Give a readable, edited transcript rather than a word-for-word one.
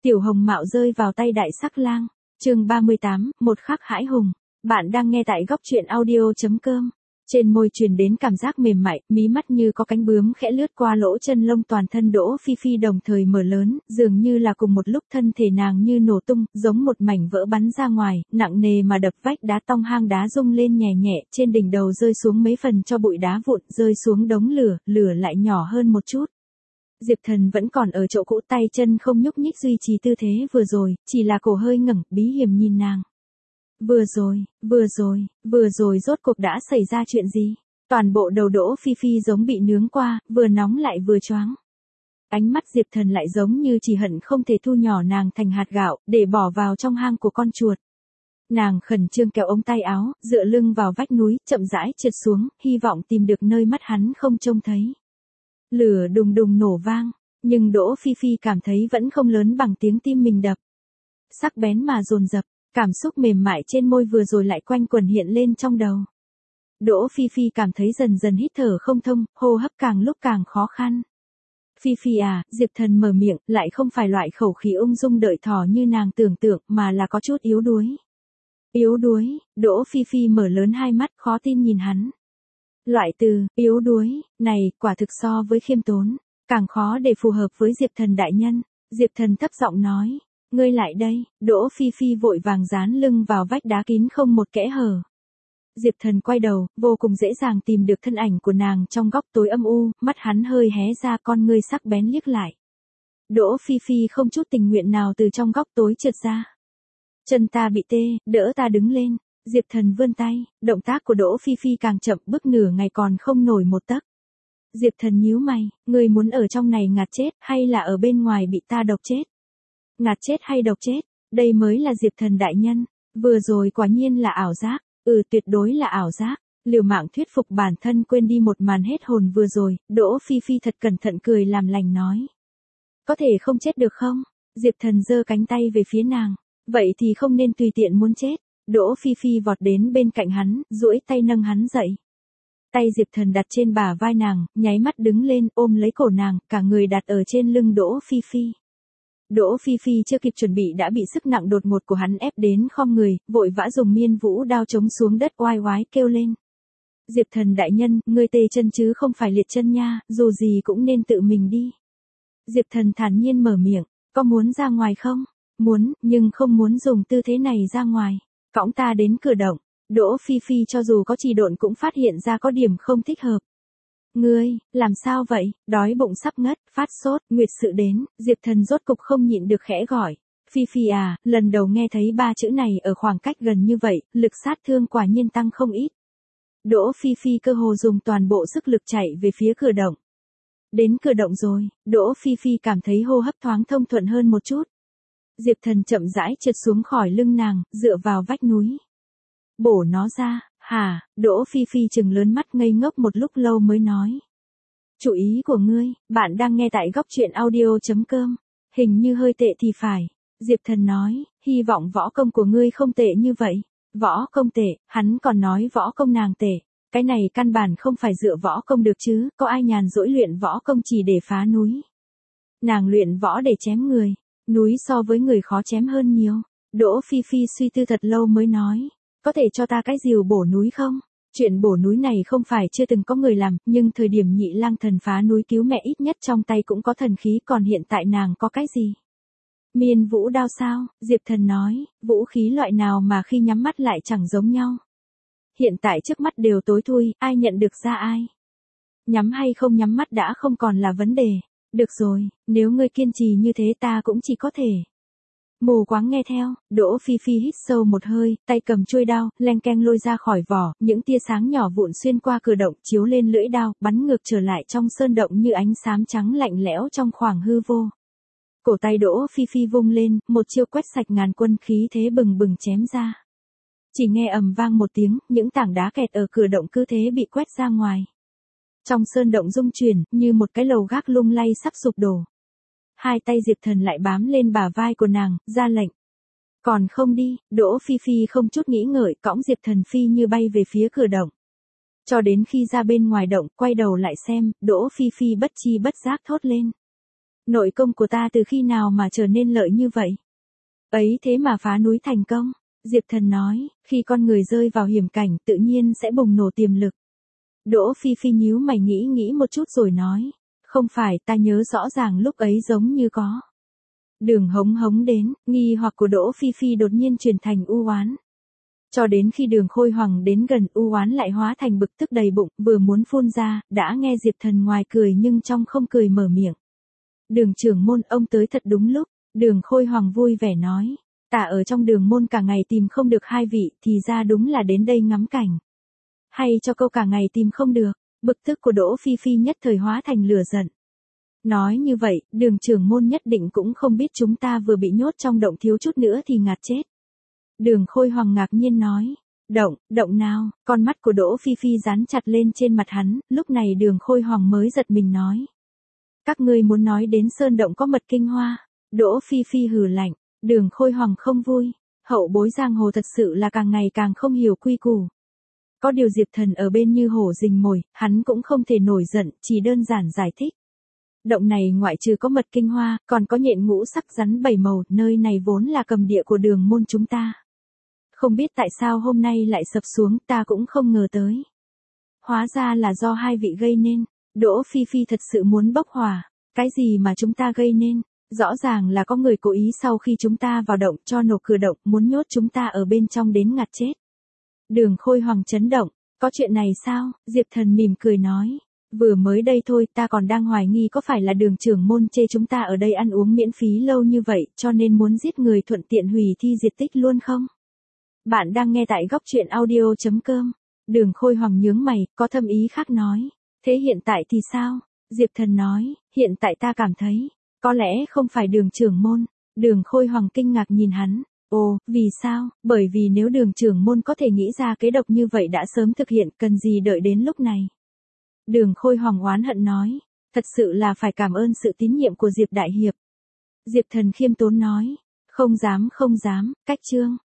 Tiểu Hồng Mạo rơi vào tay Đại Sắc Lang. Chương 38, một khắc hãi hùng. Bạn đang nghe tại góc truyện audio.com. Trên môi truyền đến cảm giác mềm mại, mí mắt như có cánh bướm khẽ lướt qua lỗ chân lông, toàn thân Đỗ Phi Phi đồng thời mở lớn, dường như là cùng một lúc thân thể nàng như nổ tung, giống một mảnh vỡ bắn ra ngoài, nặng nề mà đập vách đá, tong hang đá rung lên nhẹ nhẹ, trên đỉnh đầu rơi xuống mấy phần cho bụi đá vụn, rơi xuống đống lửa, lửa lại nhỏ hơn một chút. Diệp Thần vẫn còn ở chỗ cũ, tay chân không nhúc nhích duy trì tư thế vừa rồi, chỉ là cổ hơi ngẩng, bí hiểm nhìn nàng. Vừa rồi rốt cuộc đã xảy ra chuyện gì? Toàn bộ đầu Đỗ Phi Phi giống bị nướng qua, vừa nóng lại vừa choáng. Ánh mắt Diệp Thần lại giống như chỉ hận không thể thu nhỏ nàng thành hạt gạo, để bỏ vào trong hang của con chuột. Nàng khẩn trương kéo ống tay áo, dựa lưng vào vách núi, chậm rãi trượt xuống, hy vọng tìm được nơi mắt hắn không trông thấy. Lửa đùng đùng nổ vang, nhưng Đỗ Phi Phi cảm thấy vẫn không lớn bằng tiếng tim mình đập. Sắc bén mà dồn dập, cảm xúc mềm mại trên môi vừa rồi lại quanh quẩn hiện lên trong đầu. Đỗ Phi Phi cảm thấy dần dần hít thở không thông, hô hấp càng lúc càng khó khăn. Phi Phi à, Diệp Thần mở miệng, lại không phải loại khẩu khí ung dung đợi thỏ như nàng tưởng tượng, mà là có chút yếu đuối. Yếu đuối, Đỗ Phi Phi mở lớn hai mắt khó tin nhìn hắn. Loại từ, yếu đuối, này, quả thực so với khiêm tốn, càng khó để phù hợp với Diệp Thần đại nhân. Diệp Thần thấp giọng nói, ngươi lại đây. Đỗ Phi Phi vội vàng dán lưng vào vách đá kín không một kẽ hở. Diệp Thần quay đầu, vô cùng dễ dàng tìm được thân ảnh của nàng trong góc tối âm u, mắt hắn hơi hé ra, con ngươi sắc bén liếc lại. Đỗ Phi Phi không chút tình nguyện nào từ trong góc tối trượt ra. Chân ta bị tê, đỡ ta đứng lên. Diệp Thần vươn tay, động tác của Đỗ Phi Phi càng chậm, bước nửa ngày còn không nổi một tấc. Diệp Thần nhíu mày, ngươi muốn ở trong này ngạt chết, hay là ở bên ngoài bị ta độc chết? Ngạt chết hay độc chết, đây mới là Diệp Thần đại nhân. Vừa rồi quả nhiên là ảo giác, tuyệt đối là ảo giác. Liều mạng thuyết phục bản thân quên đi một màn hết hồn vừa rồi, Đỗ Phi Phi thật cẩn thận cười làm lành nói. Có thể không chết được không? Diệp Thần giơ cánh tay về phía nàng, vậy thì không nên tùy tiện muốn chết. Đỗ Phi Phi vọt đến bên cạnh hắn, duỗi tay nâng hắn dậy. Tay Diệp Thần đặt trên bả vai nàng, nháy mắt đứng lên, ôm lấy cổ nàng, cả người đặt ở trên lưng Đỗ Phi Phi. Đỗ Phi Phi chưa kịp chuẩn bị đã bị sức nặng đột ngột của hắn ép đến khom người, vội vã dùng miên vũ đao chống xuống đất, oai oái kêu lên. Diệp Thần đại nhân, ngươi tê chân chứ không phải liệt chân nha, dù gì cũng nên tự mình đi. Diệp Thần thản nhiên mở miệng, có muốn ra ngoài không? Muốn, nhưng không muốn dùng tư thế này ra ngoài. Cõng ta đến cửa động. Đỗ Phi Phi cho dù có trì độn cũng phát hiện ra có điểm không thích hợp. Ngươi, làm sao vậy? Đói bụng sắp ngất, phát sốt, nguyệt sự đến. Diệp Thần rốt cục không nhịn được khẽ gọi. Phi Phi à, lần đầu nghe thấy ba chữ này ở khoảng cách gần như vậy, lực sát thương quả nhiên tăng không ít. Đỗ Phi Phi cơ hồ dùng toàn bộ sức lực chạy về phía cửa động. Đến cửa động rồi, Đỗ Phi Phi cảm thấy hô hấp thoáng thông thuận hơn một chút. Diệp Thần chậm rãi trượt xuống khỏi lưng nàng, dựa vào vách núi. Bổ nó ra, hả? Đỗ Phi Phi trừng lớn mắt ngây ngốc một lúc lâu mới nói. Chủ ý của ngươi, bạn đang nghe tại góc truyện audio.com. Hình như hơi tệ thì phải. Diệp Thần nói, hy vọng võ công của ngươi không tệ như vậy. Võ công tệ, hắn còn nói võ công nàng tệ. Cái này căn bản không phải dựa võ công được chứ, có ai nhàn rỗi luyện võ công chỉ để phá núi. Nàng luyện võ để chém người. Núi so với người khó chém hơn nhiều. Đỗ Phi Phi suy tư thật lâu mới nói. Có thể cho ta cái rìu bổ núi không? Chuyện bổ núi này không phải chưa từng có người làm, nhưng thời điểm Nhị Lang Thần phá núi cứu mẹ ít nhất trong tay cũng có thần khí, còn hiện tại nàng có cái gì? Miên vũ đao sao? Diệp Thần nói, vũ khí loại nào mà khi nhắm mắt lại chẳng giống nhau. Hiện tại trước mắt đều tối thui, ai nhận được ra ai? Nhắm hay không nhắm mắt đã không còn là vấn đề. Được rồi, nếu ngươi kiên trì như thế ta cũng chỉ có thể. Mù quáng nghe theo. Đỗ Phi Phi hít sâu một hơi, tay cầm chuôi đao, leng keng lôi ra khỏi vỏ, những tia sáng nhỏ vụn xuyên qua cửa động, chiếu lên lưỡi đao, bắn ngược trở lại trong sơn động như ánh xám trắng lạnh lẽo trong khoảng hư vô. Cổ tay Đỗ Phi Phi vung lên, một chiêu quét sạch ngàn quân, khí thế bừng bừng chém ra. Chỉ nghe ầm vang một tiếng, những tảng đá kẹt ở cửa động cứ thế bị quét ra ngoài. Trong sơn động rung chuyển, như một cái lầu gác lung lay sắp sụp đổ. Hai tay Diệp Thần lại bám lên bả vai của nàng, ra lệnh. Còn không đi. Đỗ Phi Phi không chút nghĩ ngợi, cõng Diệp Thần phi như bay về phía cửa động. Cho đến khi ra bên ngoài động, quay đầu lại xem, Đỗ Phi Phi bất chi bất giác thốt lên. Nội công của ta từ khi nào mà trở nên lợi như vậy? Ấy thế mà phá núi thành công. Diệp Thần nói, khi con người rơi vào hiểm cảnh tự nhiên sẽ bùng nổ tiềm lực. Đỗ Phi Phi nhíu mày nghĩ một chút rồi nói, không phải, ta nhớ rõ ràng lúc ấy giống như có. Đường Hống Hống đến, nghi hoặc của Đỗ Phi Phi đột nhiên chuyển thành u oán. Cho đến khi Đường Khôi Hoàng đến gần, u oán lại hóa thành bực tức đầy bụng, vừa muốn phun ra, đã nghe Diệp Thần ngoài cười nhưng trong không cười mở miệng. Đường trưởng môn, ông tới thật đúng lúc. Đường Khôi Hoàng vui vẻ nói, ta ở trong đường môn cả ngày tìm không được hai vị, thì ra đúng là đến đây ngắm cảnh. Hay cho câu cả ngày tìm không được, bực tức của Đỗ Phi Phi nhất thời hóa thành lửa giận. Nói như vậy, Đường trưởng môn nhất định cũng không biết chúng ta vừa bị nhốt trong động, thiếu chút nữa thì ngạt chết. Đường Khôi Hoàng ngạc nhiên nói, động nào? Con mắt của Đỗ Phi Phi dán chặt lên trên mặt hắn, lúc này Đường Khôi Hoàng mới giật mình nói. Các ngươi muốn nói đến sơn động có mật kinh hoa? Đỗ Phi Phi hừ lạnh. Đường Khôi Hoàng không vui. Hậu bối giang hồ thật sự là càng ngày càng không hiểu quy củ. Có điều Diệp Thần ở bên như hổ rình mồi, hắn cũng không thể nổi giận, chỉ đơn giản giải thích. Động này ngoại trừ có mật kinh hoa, còn có nhện ngũ sắc rắn bảy màu, nơi này vốn là cầm địa của đường môn chúng ta. Không biết tại sao hôm nay lại sập xuống, ta cũng không ngờ tới. Hóa ra là do hai vị gây nên. Đỗ Phi Phi thật sự muốn bốc hỏa. Cái gì mà chúng ta gây nên? Rõ ràng là có người cố ý sau khi chúng ta vào động cho nổ cửa động, muốn nhốt chúng ta ở bên trong đến ngạt chết. Đường Khôi Hoàng chấn động. Có chuyện này sao? Diệp Thần mỉm cười nói. Vừa mới đây thôi, ta còn đang hoài nghi có phải là Đường trưởng môn chê chúng ta ở đây ăn uống miễn phí lâu như vậy, cho nên muốn giết người thuận tiện hủy thi diệt tích luôn không? Bạn đang nghe tại góc truyện audio.com. Đường Khôi Hoàng nhướng mày, có thâm ý khác nói. Thế hiện tại thì sao? Diệp Thần nói, hiện tại ta cảm thấy, có lẽ không phải Đường trưởng môn. Đường Khôi Hoàng kinh ngạc nhìn hắn. Ồ, vì sao? Bởi vì nếu Đường trưởng môn có thể nghĩ ra kế độc như vậy đã sớm thực hiện, cần gì đợi đến lúc này? Đường Khôi Hoàng oán hận nói, thật sự là phải cảm ơn sự tín nhiệm của Diệp Đại Hiệp. Diệp Thần khiêm tốn nói, không dám, cách chương.